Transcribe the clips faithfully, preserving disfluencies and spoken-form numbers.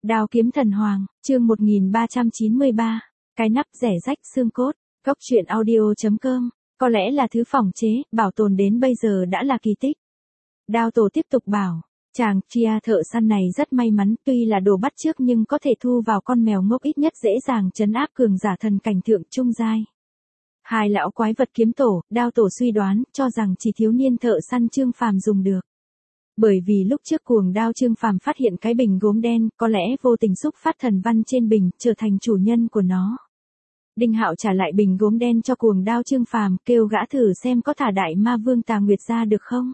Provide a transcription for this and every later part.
Đao kiếm thần hoàng, chương một nghìn ba trăm chín mươi ba, cái nắp rẻ rách xương cốt, góc truyện audio chấm com, có lẽ là thứ phòng chế, bảo tồn đến bây giờ đã là kỳ tích. Đao tổ tiếp tục bảo, chàng Chia thợ săn này rất may mắn, tuy là đồ bắt chước nhưng có thể thu vào con mèo ngốc ít nhất dễ dàng trấn áp cường giả thần cảnh thượng trung giai. Hai lão quái vật kiếm tổ, đao tổ suy đoán, cho rằng chỉ thiếu niên thợ săn Trương Phàm dùng được. Bởi vì lúc trước cuồng đao Trương Phàm phát hiện cái bình gốm đen, có lẽ vô tình xúc phát thần văn trên bình, trở thành chủ nhân của nó. Đinh Hạo trả lại bình gốm đen cho cuồng đao Trương Phàm, kêu gã thử xem có thả đại ma vương Tà Nguyệt ra được không.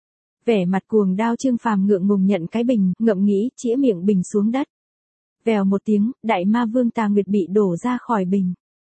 Vẻ mặt cuồng đao Trương Phàm ngượng ngùng nhận cái bình, ngậm nghĩ, chĩa miệng bình xuống đất. Vèo một tiếng, đại ma vương Tà Nguyệt bị đổ ra khỏi bình.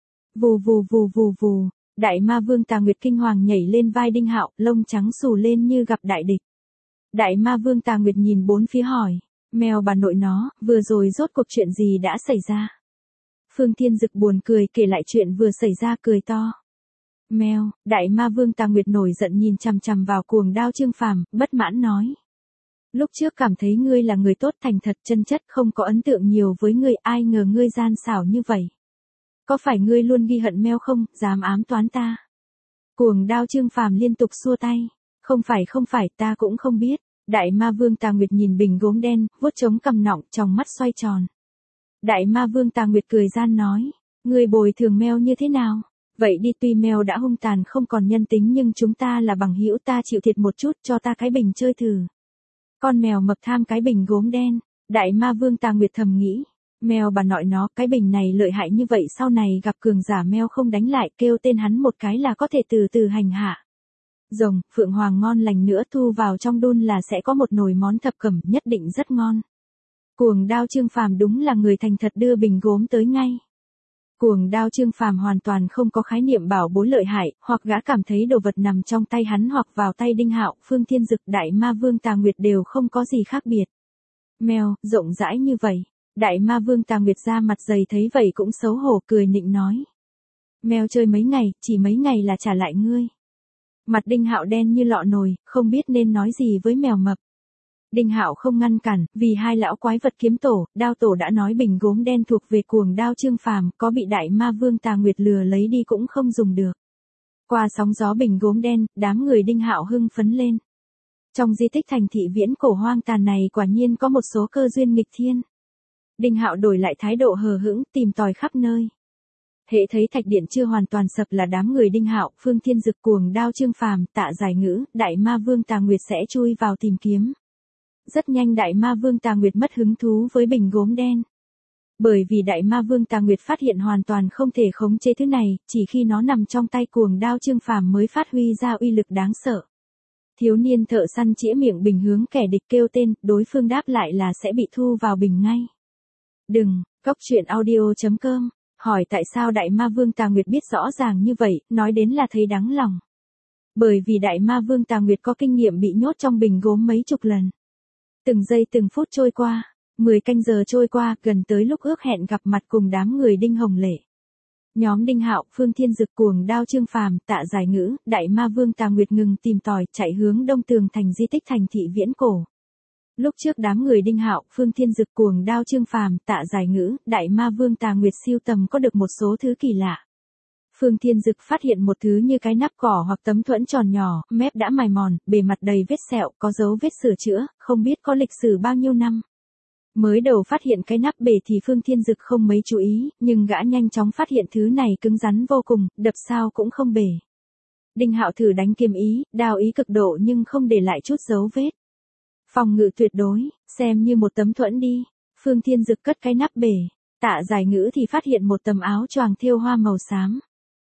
Vù vù vù vù vù, đại ma vương Tà Nguyệt kinh hoàng nhảy lên vai Đinh Hạo, lông trắng xù lên như gặp đại địch. Đại ma vương Tà Nguyệt nhìn bốn phía hỏi, mèo bà nội nó, vừa rồi rốt cuộc chuyện gì đã xảy ra? Phương Thiên Dực buồn cười kể lại chuyện vừa xảy ra cười to. Mèo, đại ma vương Tà Nguyệt nổi giận nhìn chằm chằm vào cuồng đao Trương Phàm, bất mãn nói. Lúc trước cảm thấy ngươi là người tốt thành thật chân chất không có ấn tượng nhiều với ngươi, ai ngờ ngươi gian xảo như vậy. Có phải ngươi luôn ghi hận mèo không, dám ám toán ta? Cuồng đao Trương Phàm liên tục xua tay. Không phải không phải, ta cũng không biết. Đại ma vương Tà Nguyệt nhìn bình gốm đen, vuốt trống cằm nọng, trong mắt xoay tròn. Đại ma vương Tà Nguyệt cười gian nói, ngươi bồi thường mèo như thế nào? Vậy đi, tuy mèo đã hung tàn không còn nhân tính nhưng chúng ta là bằng hữu, ta chịu thiệt một chút, cho ta cái bình chơi thử. Con mèo mập tham cái bình gốm đen. Đại ma vương Tà Nguyệt thầm nghĩ, mèo bà nội nó, cái bình này lợi hại như vậy, sau này gặp cường giả mèo không đánh lại, kêu tên hắn một cái là có thể từ từ hành hạ. Rồng, phượng hoàng ngon lành nữa, thu vào trong đun là sẽ có một nồi món thập cẩm, nhất định rất ngon. Cuồng đao Trương Phàm đúng là người thành thật, đưa bình gốm tới ngay. Cuồng đao Trương Phàm hoàn toàn không có khái niệm bảo bối lợi hại, hoặc gã cảm thấy đồ vật nằm trong tay hắn hoặc vào tay Đinh Hạo, Phương Thiên Dực, đại ma vương Tà Nguyệt đều không có gì khác biệt. Mèo, rộng rãi như vậy. Đại ma vương Tà Nguyệt ra mặt dày thấy vậy cũng xấu hổ cười nịnh nói. Mèo chơi mấy ngày, chỉ mấy ngày là trả lại ngươi. Mặt Đinh Hạo đen như lọ nồi, không biết nên nói gì với mèo mập. Đinh Hạo không ngăn cản, vì hai lão quái vật kiếm tổ, đao tổ đã nói bình gốm đen thuộc về cuồng đao Trương Phàm, có bị đại ma vương Tà Nguyệt lừa lấy đi cũng không dùng được. Qua sóng gió bình gốm đen, đám người Đinh Hạo hưng phấn lên. Trong di tích thành thị viễn cổ hoang tàn này quả nhiên có một số cơ duyên nghịch thiên. Đinh Hạo đổi lại thái độ hờ hững, tìm tòi khắp nơi. Hễ thấy thạch điện chưa hoàn toàn sập là đám người Đinh Hạo, Phương Thiên Dực, cuồng đao Trương Phàm, Tạ Giải Ngữ, đại ma vương Tà Nguyệt sẽ chui vào tìm kiếm. Rất nhanh đại ma vương Tà Nguyệt mất hứng thú với bình gốm đen. Bởi vì đại ma vương Tà Nguyệt phát hiện hoàn toàn không thể khống chế thứ này, chỉ khi nó nằm trong tay cuồng đao Trương Phàm mới phát huy ra uy lực đáng sợ. Thiếu niên thợ săn chĩa miệng bình hướng kẻ địch kêu tên, đối phương đáp lại là sẽ bị thu vào bình ngay. Đừng, góc truyện audio chấm com. Hỏi tại sao đại ma vương Tà Nguyệt biết rõ ràng như vậy, nói đến là thấy đáng lòng. Bởi vì đại ma vương Tà Nguyệt có kinh nghiệm bị nhốt trong bình gốm mấy chục lần. Từng giây từng phút trôi qua, mười canh giờ trôi qua, gần tới lúc ước hẹn gặp mặt cùng đám người Đinh Hồng Lệ. Nhóm Đinh Hạo, Phương Thiên Dực, cuồng đao Trương Phàm, Tạ Giải Ngữ, đại ma vương Tà Nguyệt ngừng tìm tòi, chạy hướng đông tường thành di tích thành thị viễn cổ. Lúc trước đám người Đinh Hạo, Phương Thiên Dực, cuồng đao Trương Phàm, Tạ Giải Ngữ, đại ma vương Tà Nguyệt siêu tầm có được một số thứ kỳ lạ. Phương Thiên Dực phát hiện một thứ như cái nắp cỏ hoặc tấm thuẫn tròn nhỏ, mép đã mài mòn, bề mặt đầy vết sẹo, có dấu vết sửa chữa, không biết có lịch sử bao nhiêu năm. Mới đầu phát hiện cái nắp bể thì Phương Thiên Dực không mấy chú ý, nhưng gã nhanh chóng phát hiện thứ này cứng rắn vô cùng, đập sao cũng không bể. Đinh Hạo thử đánh kiếm ý, đao ý cực độ nhưng không để lại chút dấu vết. Phòng ngự tuyệt đối, xem như một tấm thuẫn đi. Phương Thiên Dực cất cái nắp bể. Tạ Giải Ngữ thì phát hiện một tấm áo choàng thêu hoa màu xám.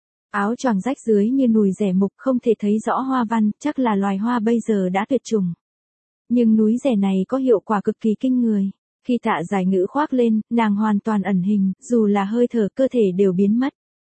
Áo choàng rách dưới như nùi rẻ mục, không thể thấy rõ hoa văn, chắc là loài hoa bây giờ đã tuyệt chủng. Nhưng núi rẻ này có hiệu quả cực kỳ kinh người. Khi Tạ Giải Ngữ khoác lên, nàng hoàn toàn ẩn hình, dù là hơi thở cơ thể đều biến mất.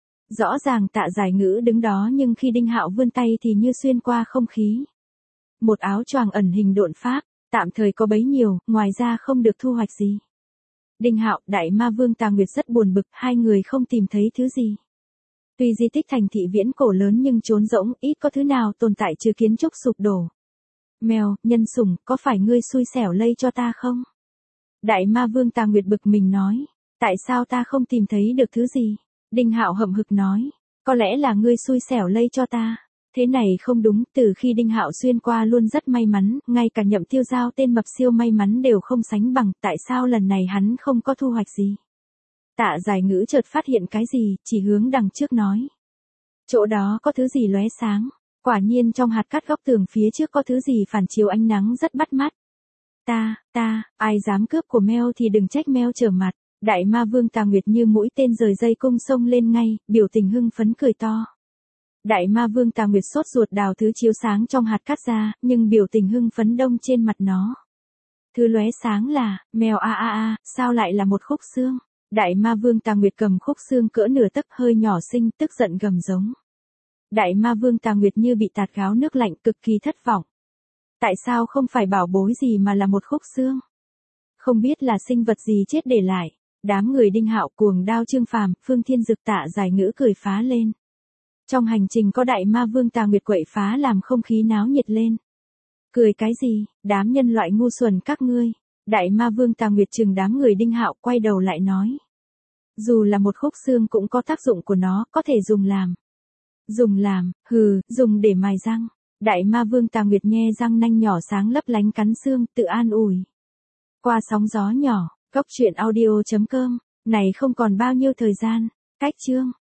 Rõ ràng Tạ Giải Ngữ đứng đó nhưng khi Đinh Hạo vươn tay thì như xuyên qua không khí. Một áo choàng ẩn hình độn pháp, tạm thời có bấy nhiêu, ngoài ra không được thu hoạch gì. Đinh Hạo, đại ma vương Tà Nguyệt rất buồn bực, hai người không tìm thấy thứ gì. Tuy di tích thành thị viễn cổ lớn nhưng trốn rỗng, ít có thứ nào tồn tại trừ kiến trúc sụp đổ. Mèo, nhân sủng, có phải ngươi xui xẻo lây cho ta không? Đại ma vương Tà Nguyệt bực mình nói. Tại sao ta không tìm thấy được thứ gì? Đinh Hạo hậm hực nói. Có lẽ là ngươi xui xẻo lây cho ta. Thế này không đúng, từ khi Đinh Hạo xuyên qua luôn rất may mắn, ngay cả Nhậm Tiêu Giao tên mập siêu may mắn đều không sánh bằng, tại sao lần này hắn không có thu hoạch gì? Tạ Giải Ngữ chợt phát hiện cái gì, chỉ hướng đằng trước nói. Chỗ đó có thứ gì lóe sáng, quả nhiên trong hạt cát góc tường phía trước có thứ gì phản chiếu ánh nắng rất bắt mắt. Ta, ta, ai dám cướp của Meo thì đừng trách Meo trở mặt. Đại ma vương Tà Nguyệt như mũi tên rời dây cung xông lên ngay, biểu tình hưng phấn cười to. Đại ma vương Tà Nguyệt sốt ruột đào thứ chiếu sáng trong hạt cát ra, nhưng biểu tình hưng phấn đông trên mặt nó. Thứ lóe sáng là, mèo a a a, sao lại là một khúc xương? Đại ma vương Tà Nguyệt cầm khúc xương cỡ nửa tấc hơi nhỏ xinh, tức giận gầm giống. Đại ma vương Tà Nguyệt như bị tạt gáo nước lạnh, cực kỳ thất vọng. Tại sao không phải bảo bối gì mà là một khúc xương? Không biết là sinh vật gì chết để lại. Đám người Đinh Hạo, Cuồng Đao, Trương Phàm, Phương Thiên Dực, Tạ Giải Ngữ cười phá lên. Trong hành trình có đại ma vương Tà Nguyệt quậy phá làm không khí náo nhiệt lên. Cười cái gì, đám nhân loại ngu xuẩn các ngươi. Đại ma vương Tà Nguyệt trừng đám người Đinh Hạo, quay đầu lại nói. Dù là một khúc xương cũng có tác dụng của nó, có thể dùng làm. Dùng làm, hừ, dùng để mài răng. Đại ma vương Tà Nguyệt nhe răng nanh nhỏ sáng lấp lánh cắn xương, tự an ủi. Qua sóng gió nhỏ, Cốc Truyện Audio chấm com, này không còn bao nhiêu thời gian, cách chương.